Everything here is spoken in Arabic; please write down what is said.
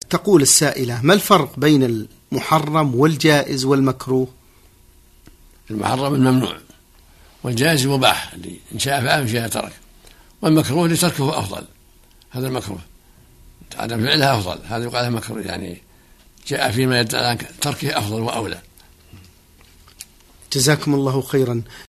تقول السائلة: ما الفرق بين المحرم والجائز والمكروه؟ المحرم الممنوع، والجائز المباح إن شاء فعل وإن شاء ترك، والمكروه لتركه أفضل. هذا المكروه عدم فعلها أفضل، هذا يقال مكروه، يعني جاء فيما يدل على تركه أفضل وأولى. جزاكم الله خيرا.